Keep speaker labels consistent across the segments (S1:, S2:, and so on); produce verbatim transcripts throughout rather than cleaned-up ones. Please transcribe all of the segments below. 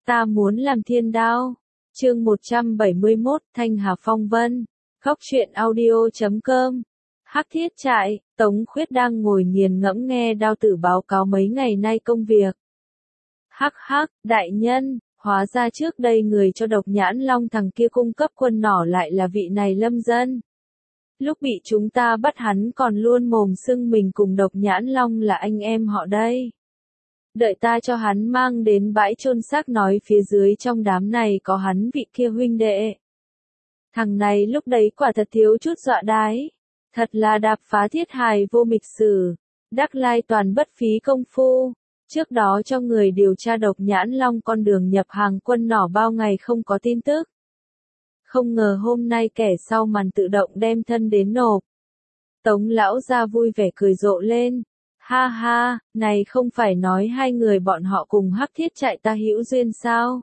S1: Ta muốn làm thiên đao. Chương một trăm bảy mươi mốt, Thanh Hà Phong Vân. Góc truyện audio chấm com. Hắc Thiết Trại, Tống Khuyết đang ngồi nghiền ngẫm nghe Đao Tử báo cáo mấy ngày nay công việc. Hắc hắc, đại nhân, hóa ra trước đây người cho Độc Nhãn Long thằng kia cung cấp quân nỏ lại là vị này Lâm Dân. Lúc bị chúng ta bắt hắn còn luôn mồm xưng mình cùng Độc Nhãn Long là anh em họ đây. Đợi ta cho hắn mang đến bãi chôn xác nói phía dưới trong đám này có hắn vị kia huynh đệ. Thằng này lúc đấy quả thật thiếu chút dọa đái. Thật là đạp phá thiết hài vô mịch sử. Đắc lai toàn bất phí công phu. Trước đó cho người điều tra Độc Nhãn Long con đường nhập hàng quân nỏ bao ngày không có tin tức. Không ngờ hôm nay kẻ sau màn tự động đem thân đến nộp. Tống lão ra vui vẻ cười rộ lên. Ha ha, này không phải nói hai người bọn họ cùng Hắc Thiết Trại ta hữu duyên sao?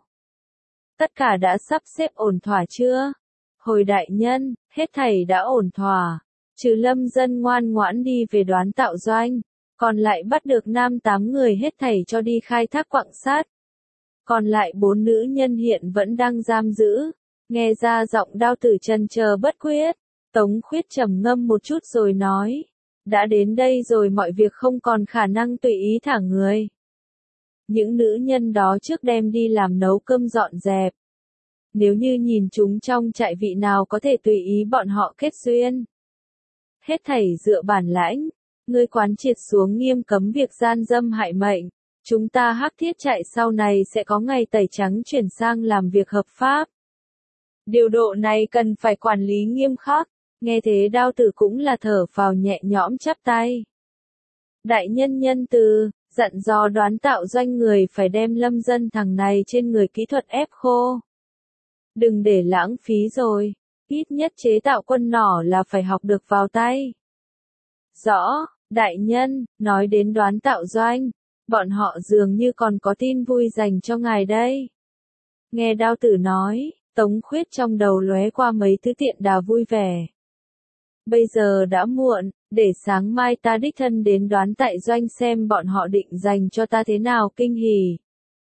S1: Tất cả đã sắp xếp ổn thỏa chưa? Hồi đại nhân, hết thảy đã ổn thỏa. Trừ Lâm Dân ngoan ngoãn đi về Đoán Tạo Doanh. Còn lại bắt được nam tám người hết thảy cho đi khai thác quặng sát. Còn lại bốn nữ nhân hiện vẫn đang giam giữ. Nghe ra giọng Đao Tử chần chờ bất quyết. Tống Khuyết trầm ngâm một chút rồi nói. Đã đến đây rồi mọi việc không còn khả năng tùy ý thả người. Những nữ nhân đó trước đem đi làm nấu cơm dọn dẹp. Nếu như nhìn chúng trong trại vị nào có thể tùy ý bọn họ kết duyên. Hết thảy dựa bản lãnh. Ngươi quán triệt xuống nghiêm cấm việc gian dâm hại mệnh. Chúng ta Hắc Thiết Trại sau này sẽ có ngày tẩy trắng chuyển sang làm việc hợp pháp. Điều độ này cần phải quản lý nghiêm khắc. Nghe thế Đao Tử cũng là thở phào nhẹ nhõm chắp tay. Đại nhân nhân từ, dặn dò Đoán Tạo Doanh người phải đem Lâm Dân thằng này trên người kỹ thuật ép khô. Đừng để lãng phí rồi, ít nhất chế tạo quân nỏ là phải học được vào tay. Rõ, đại nhân, nói đến Đoán Tạo Doanh, bọn họ dường như còn có tin vui dành cho ngài đây. Nghe Đao Tử nói, Tống Khuyết trong đầu lóe qua mấy thứ tiện đà vui vẻ. Bây giờ đã muộn, để sáng mai ta đích thân đến Đoán Tại Doanh xem bọn họ định dành cho ta thế nào kinh hỉ.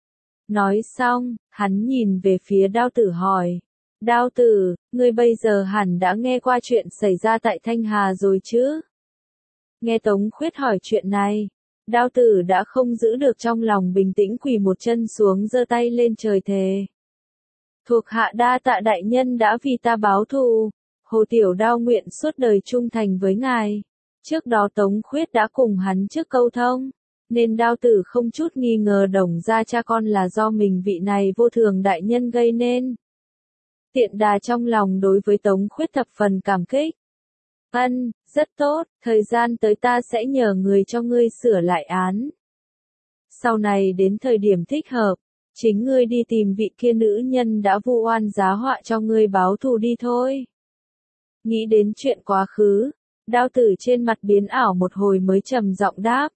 S1: Nói xong, hắn nhìn về phía Đao Tử hỏi. Đao Tử, ngươi bây giờ hẳn đã nghe qua chuyện xảy ra tại Thanh Hà rồi chứ? Nghe Tống Khuyết hỏi chuyện này, Đao Tử đã không giữ được trong lòng bình tĩnh quỳ một chân xuống giơ tay lên trời thề. Thuộc hạ đa tạ đại nhân đã vì ta báo thù. Hồ Tiểu Đao nguyện suốt đời trung thành với ngài. Trước đó Tống Khuyết đã cùng hắn trước câu thông, nên Đao Tử không chút nghi ngờ Đồng gia cha con là do mình vị này vô thường đại nhân gây nên. Tiện đà trong lòng đối với Tống Khuyết thập phần cảm kích. Ân, rất tốt, thời gian tới ta sẽ nhờ người cho ngươi sửa lại án. Sau này đến thời điểm thích hợp, chính ngươi đi tìm vị kia nữ nhân đã vu oan giá họa cho ngươi báo thù đi thôi. Nghĩ đến chuyện quá khứ, Đao Tử trên mặt biến ảo một hồi mới trầm giọng đáp.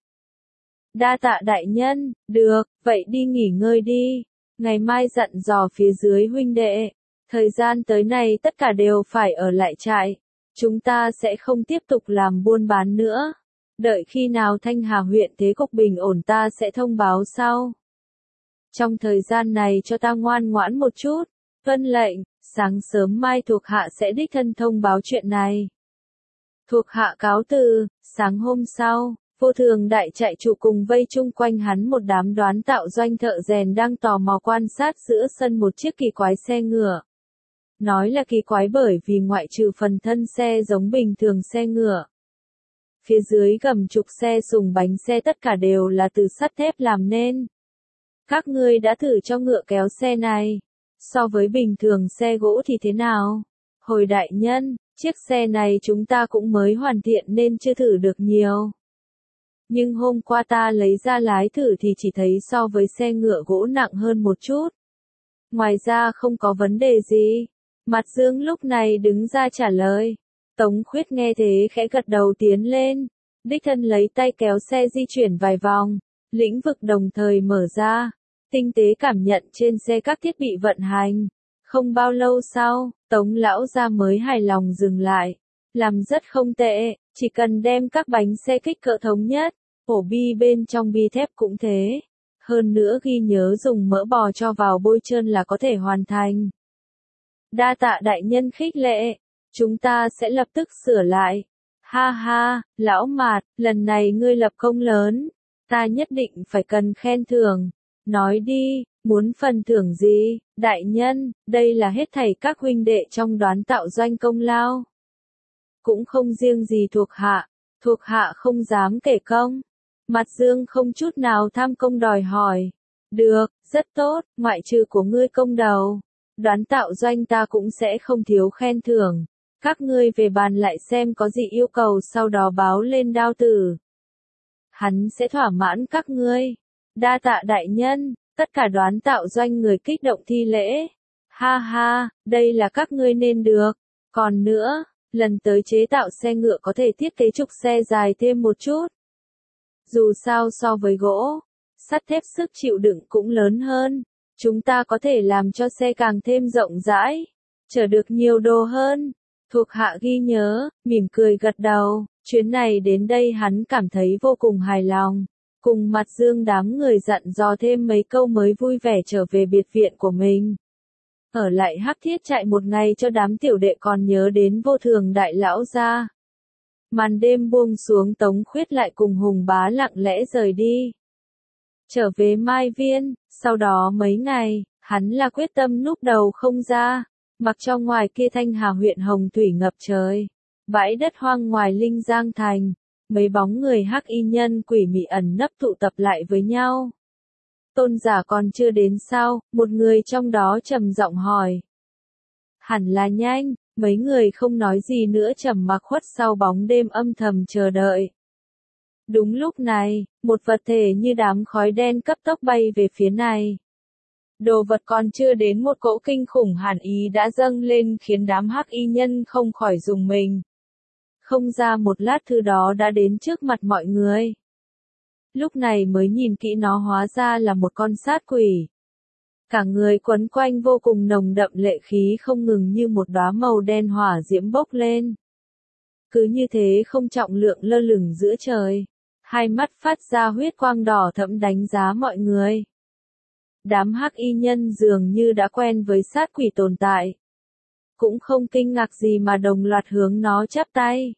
S1: Đa tạ đại nhân, được, vậy đi nghỉ ngơi đi. Ngày mai dặn dò phía dưới huynh đệ. Thời gian tới này tất cả đều phải ở lại trại. Chúng ta sẽ không tiếp tục làm buôn bán nữa. Đợi khi nào Thanh Hà huyện thế cục bình ổn ta sẽ thông báo sau. Trong thời gian này cho ta ngoan ngoãn một chút. Vân lệnh, sáng sớm mai thuộc hạ sẽ đích thân thông báo chuyện này. Thuộc hạ cáo từ, sáng hôm sau, vô thường đại trại chủ cùng vây chung quanh hắn một đám Đoán Tạo Doanh thợ rèn đang tò mò quan sát giữa sân một chiếc kỳ quái xe ngựa. Nói là kỳ quái bởi vì ngoại trừ phần thân xe giống bình thường xe ngựa. Phía dưới gầm trục xe sùng bánh xe tất cả đều là từ sắt thép làm nên. Các ngươi đã thử cho ngựa kéo xe này. So với bình thường xe gỗ thì thế nào? Hồi đại nhân, chiếc xe này chúng ta cũng mới hoàn thiện nên chưa thử được nhiều. Nhưng hôm qua ta lấy ra lái thử thì chỉ thấy so với xe ngựa gỗ nặng hơn một chút. Ngoài ra không có vấn đề gì. Mặt Dương lúc này đứng ra trả lời. Tống Khuyết nghe thế khẽ gật đầu tiến lên. Đích thân lấy tay kéo xe di chuyển vài vòng. Lĩnh vực đồng thời mở ra. Tinh tế cảm nhận trên xe các thiết bị vận hành. Không bao lâu sau, Tống lão gia mới hài lòng dừng lại. Làm rất không tệ, chỉ cần đem các bánh xe kích cỡ thống nhất, ổ bi bên trong bi thép cũng thế. Hơn nữa ghi nhớ dùng mỡ bò cho vào bôi trơn là có thể hoàn thành. Đa tạ đại nhân khích lệ, chúng ta sẽ lập tức sửa lại. Ha ha, lão Mạt, lần này ngươi lập công lớn, ta nhất định phải cần khen thưởng. Nói đi, muốn phần thưởng gì, đại nhân, đây là hết thảy các huynh đệ trong đoán tạo doanh công lao. Cũng không riêng gì thuộc hạ, thuộc hạ không dám kể công. Mặt Dương không chút nào tham công đòi hỏi. Được, rất tốt, ngoại trừ của ngươi công đầu. Đoán tạo doanh ta cũng sẽ không thiếu khen thưởng. Các ngươi về bàn lại xem có gì yêu cầu sau đó báo lên Đao Tử. Hắn sẽ thỏa mãn các ngươi. Đa tạ đại nhân, tất cả đoán tạo doanh người kích động thi lễ. Ha ha, đây là các ngươi nên được. Còn nữa, lần tới chế tạo xe ngựa có thể thiết kế trục xe dài thêm một chút. Dù sao so với gỗ, sắt thép sức chịu đựng cũng lớn hơn. Chúng ta có thể làm cho xe càng thêm rộng rãi, chở được nhiều đồ hơn. Thuộc hạ ghi nhớ, mỉm cười gật đầu, chuyến này đến đây hắn cảm thấy vô cùng hài lòng. Cùng Mặt Dương đám người dặn dò thêm mấy câu mới vui vẻ trở về biệt viện của mình. Ở lại Hắc Thiết Trại một ngày cho đám tiểu đệ còn nhớ đến Vô Thường đại lão gia. Màn đêm buông xuống, Tống Khuyết lại cùng Hùng Bá lặng lẽ rời đi. Trở về Mai Viên, sau đó mấy ngày, hắn là quyết tâm núp đầu không ra. Mặc cho ngoài kia Thanh Hà huyện hồng thủy ngập trời, bãi đất hoang ngoài Linh Giang thành, mấy bóng người hắc y nhân quỷ mị ẩn nấp tụ tập lại với nhau. Tôn giả còn chưa đến sao? Một người trong đó trầm giọng hỏi. Hẳn là nhanh, mấy người không nói gì nữa trầm mặc khuất sau bóng đêm âm thầm chờ đợi. Đúng lúc này, một vật thể như đám khói đen cấp tốc bay về phía này. Đồ vật còn chưa đến một cỗ kinh khủng hàn ý đã dâng lên khiến đám hắc y nhân không khỏi rùng mình. Không ra một lát thứ đó đã đến trước mặt mọi người. Lúc này mới nhìn kỹ nó hóa ra là một con sát quỷ. Cả người quấn quanh vô cùng nồng đậm lệ khí không ngừng như một đóa màu đen hỏa diễm bốc lên. Cứ như thế không trọng lượng lơ lửng giữa trời. Hai mắt phát ra huyết quang đỏ thẫm đánh giá mọi người. Đám hắc y nhân dường như đã quen với sát quỷ tồn tại. Cũng không kinh ngạc gì mà đồng loạt hướng nó chắp tay.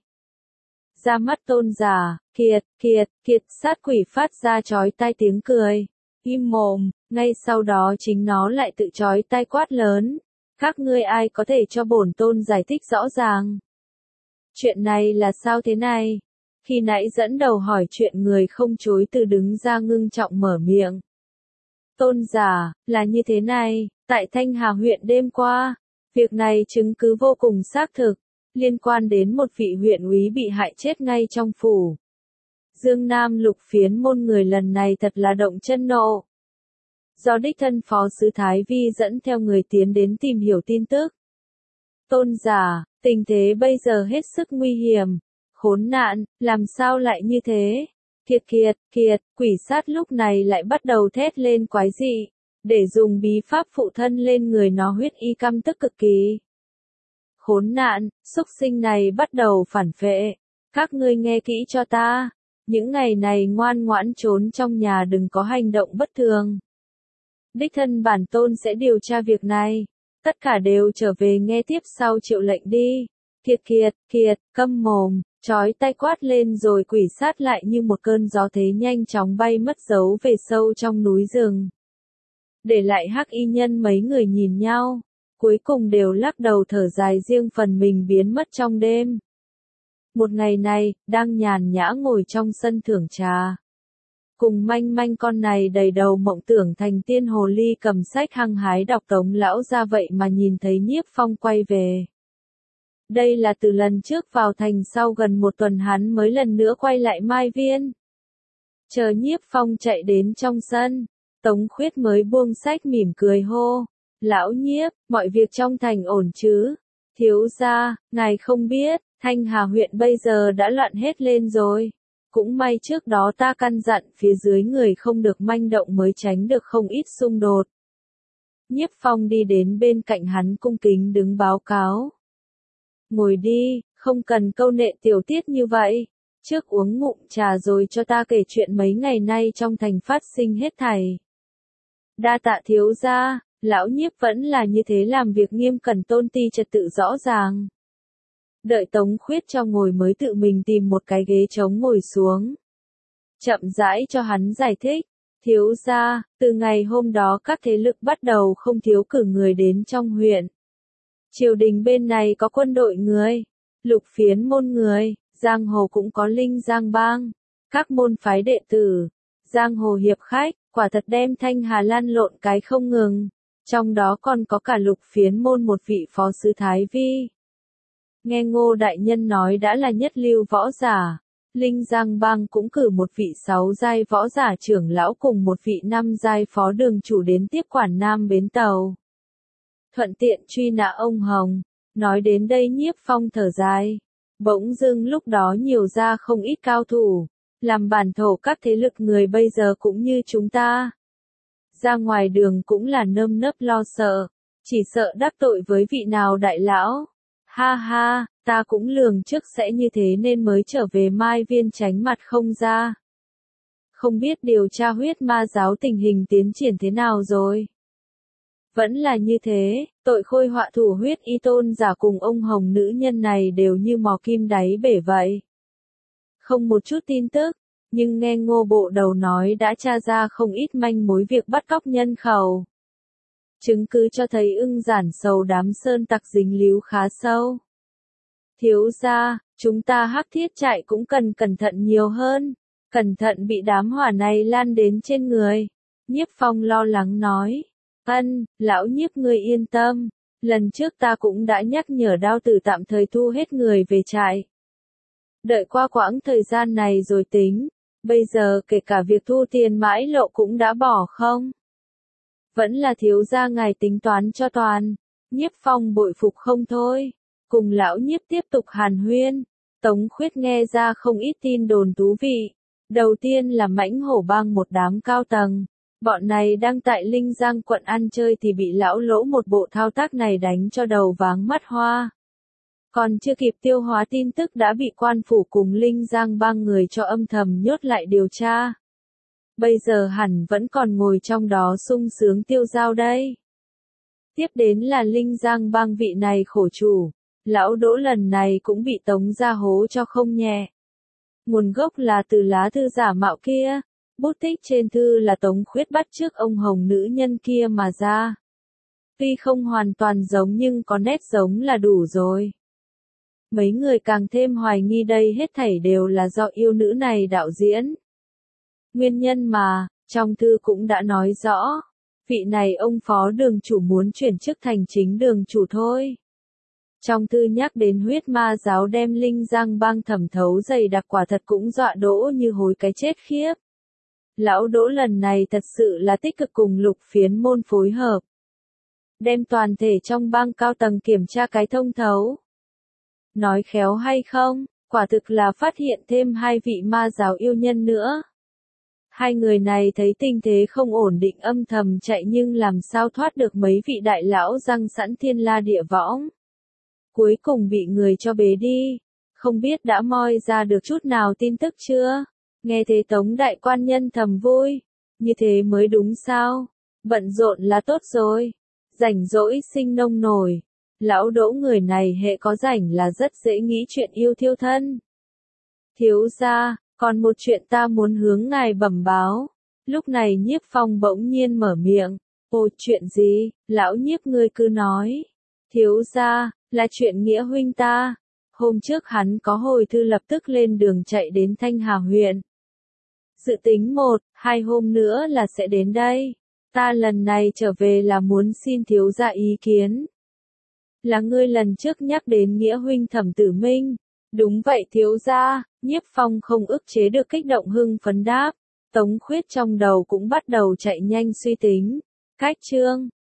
S1: Ra mắt Tôn giả, kiệt, kiệt, kiệt, sát quỷ phát ra chói tai tiếng cười. Im mồm, ngay sau đó chính nó lại tự chói tai quát lớn. Các ngươi ai có thể cho bổn tôn giải thích rõ ràng. Chuyện này là sao thế này? Khi nãy dẫn đầu hỏi chuyện người không chối từ đứng ra ngưng trọng mở miệng. Tôn giả, là như thế này, tại Thanh Hà huyện đêm qua, việc này chứng cứ vô cùng xác thực, liên quan đến một vị huyện úy bị hại chết ngay trong phủ. Dương Nam Lục Phiến môn người lần này thật là động chân nộ. Do đích thân phó sứ Thái Vi dẫn theo người tiến đến tìm hiểu tin tức. Tôn giả, tình thế bây giờ hết sức nguy hiểm, khốn nạn, làm sao lại như thế? Kiệt kiệt, kiệt, quỷ sát lúc này lại bắt đầu thét lên quái dị, để dùng bí pháp phụ thân lên người nó huyết y căm tức cực kỳ. Khốn nạn, xúc sinh này bắt đầu phản phệ, các ngươi nghe kỹ cho ta, những ngày này ngoan ngoãn trốn trong nhà đừng có hành động bất thường. Đích thân bản tôn sẽ điều tra việc này, tất cả đều trở về nghe tiếp sau triệu lệnh đi. Kiệt kiệt, kiệt, câm mồm. Chói tay quát lên rồi quỷ sát lại như một cơn gió thế nhanh chóng bay mất dấu về sâu trong núi rừng. Để lại hắc y nhân mấy người nhìn nhau, cuối cùng đều lắc đầu thở dài riêng phần mình biến mất trong đêm. Một ngày này, đang nhàn nhã ngồi trong sân thưởng trà. Cùng manh manh con này đầy đầu mộng tưởng thành tiên hồ ly cầm sách hăng hái đọc Tống lão ra vậy mà nhìn thấy Nhiếp Phong quay về. Đây là từ lần trước vào thành sau gần một tuần hắn mới lần nữa quay lại Mai Viên. Chờ Nhiếp Phong chạy đến trong sân, Tống Khuyết mới buông sách mỉm cười hô. Lão Nhiếp, mọi việc trong thành ổn chứ? Thiếu gia, ngài không biết, Thanh Hà huyện bây giờ đã loạn hết lên rồi. Cũng may trước đó ta căn dặn phía dưới người không được manh động mới tránh được không ít xung đột. Nhiếp Phong đi đến bên cạnh hắn cung kính đứng báo cáo. Ngồi đi, không cần câu nệ tiểu tiết như vậy. Trước uống ngụm trà rồi cho ta kể chuyện mấy ngày nay trong thành phát sinh hết thảy. Đa tạ thiếu gia, lão Nhiếp vẫn là như thế, làm việc nghiêm cẩn tôn ti trật tự rõ ràng. Đợi Tống Khuyết cho ngồi mới tự mình tìm một cái ghế trống ngồi xuống. Chậm rãi cho hắn giải thích. Thiếu gia, từ ngày hôm đó các thế lực bắt đầu không thiếu cử người đến trong huyện. Triều đình bên này có quân đội người, Lục Phiến môn người, giang hồ cũng có Linh Giang bang, các môn phái đệ tử, giang hồ hiệp khách, quả thật đem Thanh Hà lan lộn cái không ngừng. Trong đó còn có cả Lục Phiến môn một vị phó sứ Thái Vi. Nghe Ngô đại nhân nói đã là nhất lưu võ giả. Linh Giang bang cũng cử một vị sáu giai võ giả trưởng lão cùng một vị năm giai phó đường chủ đến tiếp quản Nam bến tàu. Thuận tiện truy nã ông Hồng. Nói đến đây Nhiếp Phong thở dài. Bỗng dưng lúc đó nhiều ra không ít cao thủ. Làm bản thổ các thế lực người bây giờ cũng như chúng ta. Ra ngoài đường cũng là nơm nớp lo sợ. Chỉ sợ đắc tội với vị nào đại lão. Ha ha, ta cũng lường trước sẽ như thế nên mới trở về Mai Viên tránh mặt không ra. Không biết điều tra huyết ma giáo tình hình tiến triển thế nào rồi. Vẫn là như thế, tội khôi họa thủ huyết y tôn giả cùng ông Hồng nữ nhân này đều như mò kim đáy bể vậy. Không một chút tin tức, nhưng nghe Ngô bộ đầu nói đã tra ra không ít manh mối việc bắt cóc nhân khẩu. Chứng cứ cho thấy ưng giản sầu đám sơn tặc dính líu khá sâu. Thiếu gia, chúng ta Hắc Thiết Trại cũng cần cẩn thận nhiều hơn, cẩn thận bị đám hỏa này lan đến trên người. Nhiếp Phong lo lắng nói. Ân, lão Nhiếp ngươi yên tâm, lần trước ta cũng đã nhắc nhở Đao Tử tạm thời thu hết người về trại. Đợi qua quãng thời gian này rồi tính, bây giờ kể cả việc thu tiền mãi lộ cũng đã bỏ không? Vẫn là thiếu gia ngài tính toán cho toàn. Nhiếp Phong bội phục không thôi. Cùng lão Nhiếp tiếp tục hàn huyên. Tống Khuyết nghe ra không ít tin đồn thú vị. Đầu tiên là mãnh hổ bang một đám cao tầng. Bọn này đang tại Linh Giang quận ăn chơi thì bị lão Lỗ một bộ thao tác này đánh cho đầu váng mắt hoa. Còn chưa kịp tiêu hóa tin tức đã bị quan phủ cùng Linh Giang bang người cho âm thầm nhốt lại điều tra. Bây giờ hẳn vẫn còn ngồi trong đó sung sướng tiêu dao đây. Tiếp đến là Linh Giang bang vị này khổ chủ. Lão Đỗ lần này cũng bị tống ra hố cho không nhẹ. Nguồn gốc là từ lá thư giả mạo kia. Bút tích trên thư là Tống Khuyết bắt chước ông Hồng nữ nhân kia mà ra. Tuy không hoàn toàn giống nhưng có nét giống là đủ rồi. Mấy người càng thêm hoài nghi đây hết thảy đều là do yêu nữ này đạo diễn. Nguyên nhân mà, trong thư cũng đã nói rõ, vị này ông phó đường chủ muốn chuyển chức thành chính đường chủ thôi. Trong thư nhắc đến huyết ma giáo đem Linh Giang bang thẩm thấu dày đặc quả thật cũng dọa Đỗ như hối cái chết khiếp. Lão Đỗ lần này thật sự là tích cực cùng Lục Phiến môn phối hợp. Đem toàn thể trong bang cao tầng kiểm tra cái thông thấu. Nói khéo hay không, quả thực là phát hiện thêm hai vị ma giáo yêu nhân nữa. Hai người này thấy tình thế không ổn định âm thầm chạy nhưng làm sao thoát được mấy vị đại lão răng sẵn thiên la địa võng. Cuối cùng bị người cho bế đi. Không biết đã moi ra được chút nào tin tức chưa? Nghe thế Tống đại quan nhân thầm vui. Như thế mới đúng sao? Bận rộn là tốt rồi. Rảnh rỗi sinh nông nổi. Lão Đỗ người này hệ có rảnh là rất dễ nghĩ chuyện yêu thiêu thân. Thiếu gia, còn một chuyện ta muốn hướng ngài bẩm báo. Lúc này Nhiếp Phong bỗng nhiên mở miệng. Ồ, chuyện gì? Lão Nhiếp ngươi cứ nói. Thiếu gia, là chuyện Nghĩa huynh ta. Hôm trước hắn có hồi thư lập tức lên đường chạy đến Thanh Hà huyện. Dự tính một, hai hôm nữa là sẽ đến đây. Ta lần này trở về là muốn xin thiếu gia ý kiến. Là ngươi lần trước nhắc đến Nghĩa huynh Thẩm Tử Minh. Đúng vậy thiếu gia. Nhiếp Phong không ức chế được kích động hưng phấn đáp. Tống Khuyết trong đầu cũng bắt đầu chạy nhanh suy tính. Cách chương